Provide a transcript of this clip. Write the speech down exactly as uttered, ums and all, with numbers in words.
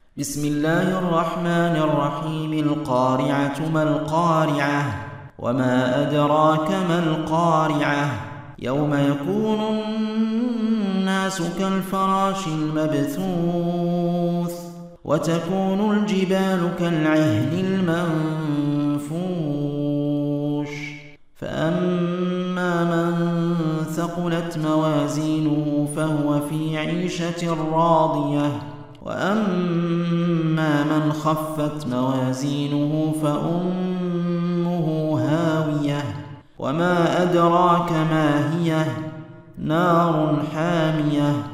بسم الله الرحمن الرحيم. القارعة ما القارعة وما أدراك ما القارعة يوم يكون الناس كالفراش المبثوث وتكون الجبال كالعهن المنفوش فأما من ثقلت موازينه فهو في عيشة راضية وأما من خفت موازينه فأمه هاوية وما أدراك ما هي نار حامية